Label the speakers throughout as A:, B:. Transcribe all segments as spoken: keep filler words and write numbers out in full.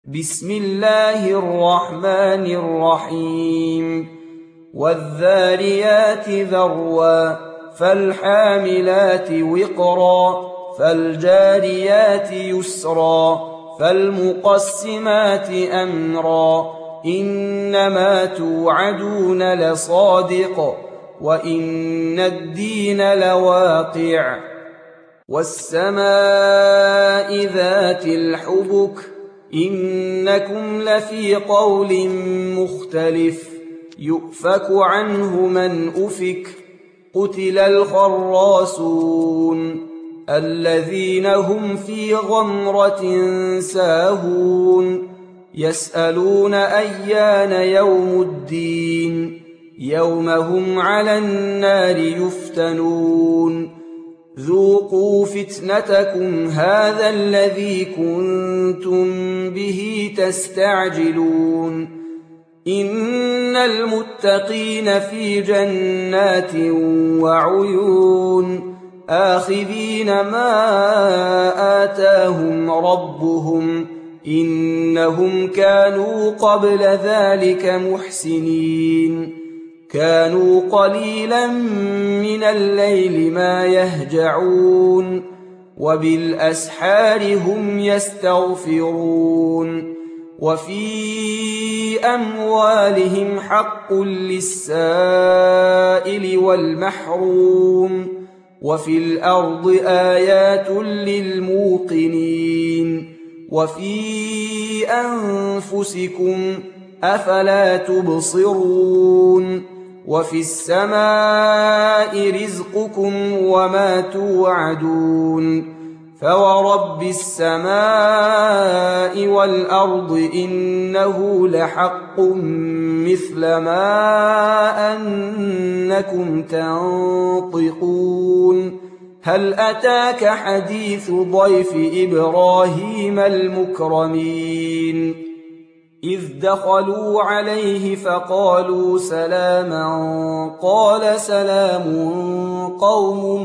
A: بسم الله الرحمن الرحيم والذاريات ذروا فالحاملات وقرا فالجاريات يسرا فالمقسمات أمرا إنما توعدون لصادق وإن الدين لواقع والسماء ذات الحبك إنكم لفي قول مختلف يؤفك عنه من أفك قتل الخراصون الذين هم في غمرة ساهون يسألون أيان يوم الدين يوم هم على النار يفتنون ذوقوا فتنتكم هذا الذي كنتم به تستعجلون إن المتقين في جنات وعيون آخذين ما آتاهم ربهم إنهم كانوا قبل ذلك محسنين كانوا قليلا من الليل ما يهجعون وبالأسحار هم يستغفرون وفي أموالهم حق للسائل والمحروم وفي الأرض آيات للموقنين وفي أنفسكم أفلا تبصرون وفي السماء رزقكم وما توعدون فورب السماء والأرض إنه لحق مثل ما أنكم تنطقون هل أتاك حديث ضيف إبراهيم المكرمين إذ دخلوا عليه فقالوا سلاما قال سلام قوم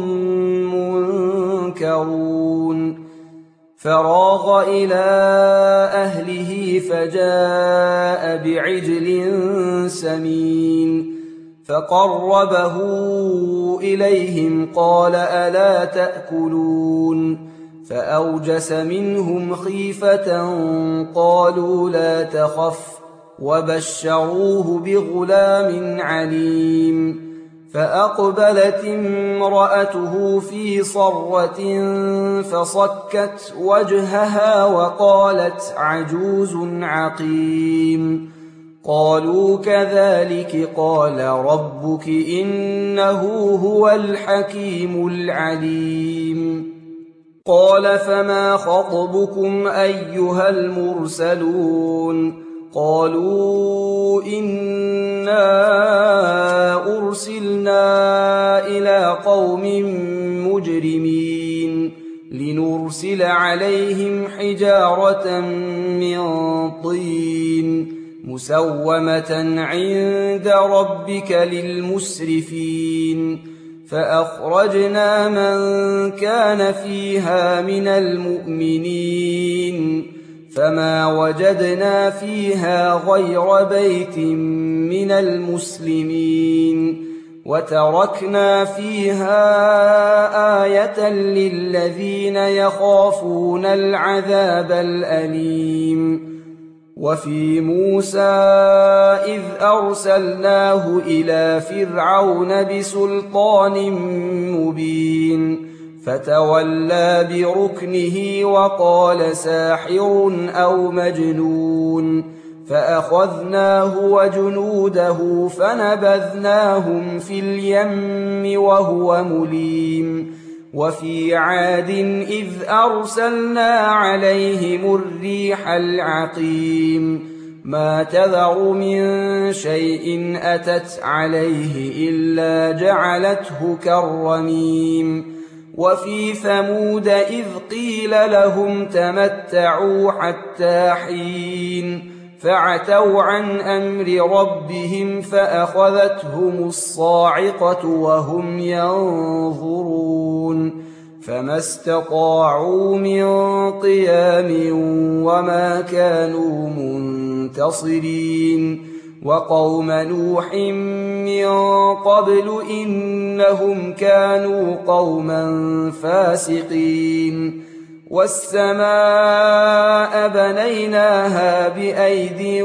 A: منكرون فراغ إلى أهله فجاء بعجل سمين فقربه إليهم قال ألا تأكلون فأوجس منهم خيفة قالوا لا تخف وبشروه بغلام عليم فأقبلت امرأته في صرة فصكت وجهها وقالت عجوز عقيم قالوا كذلك قال ربك إنه هو الحكيم العليم قال فما خطبكم أيها المرسلون قالوا إنا أرسلنا إلى قوم مجرمين لنرسل عليهم حجارة من طين مسومة عند ربك للمسرفين فأخرجنا من كان فيها من المؤمنين فما وجدنا فيها غير بيت من المسلمين وتركنا فيها آية للذين يخافون العذاب الأليم وفي موسى إذ أرسلناه إلى فرعون بسلطان مبين فتولى بركنه وقال ساحر أو مجنون فأخذناه وجنوده فنبذناهم في اليم وهو مليم وفي عاد إذ أرسلنا عليهم الريح العقيم ما تذر من شيء أتت عليه إلا جعلته كالرميم وفي ثمود إذ قيل لهم تمتعوا حتى حين فعتوا عن أمر ربهم فأخذتهم الصاعقة وهم ينظرون فما استطاعوا من قيام وما كانوا منتصرين وقوم نوح من قبل إنهم كانوا قوما فاسقين والسماء بنيناها بأيد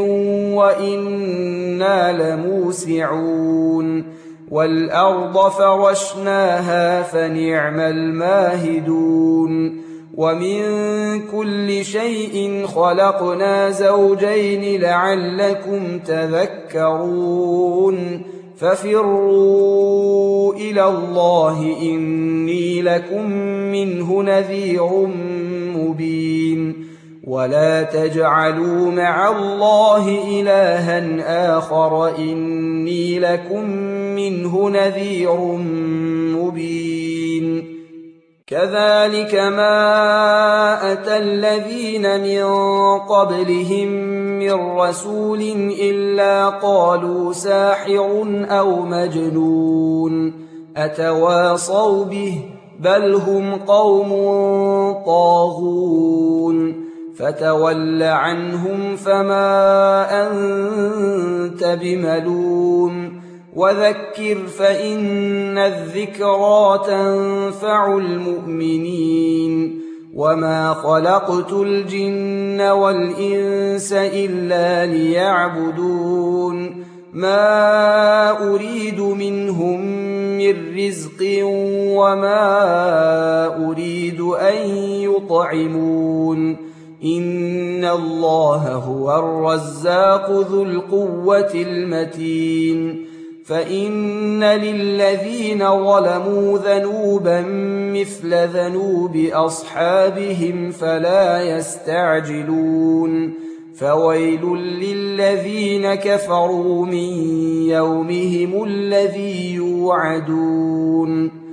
A: وإنا لموسعون والأرض فرشناها فنعم الماهدون ومن كل شيء خلقنا زوجين لعلكم تذكرون ففروا إلى الله إني لكم منه نذير مبين ولا تجعلوا مع الله إلها آخر إني لكم منه نذير مبين كذلك ما أتى الذين من قبلهم من رسول إلا قالوا ساحر أو مجنون أتواصوا به بل هم قوم طاغون فتول عنهم فما أنت بملوم وذكر فإن الذكرى تنفع المؤمنين وما خلقت الجن والإنس إلا ليعبدون ما أريد منهم من رزق وما أريد أن يطعمون إن الله هو الرزاق ذو القوة المتين فإن للذين ظلموا ذنوبا مثل ذنوب أصحابهم فلا يستعجلون فويل للذين كفروا من يومهم الذي يوعدون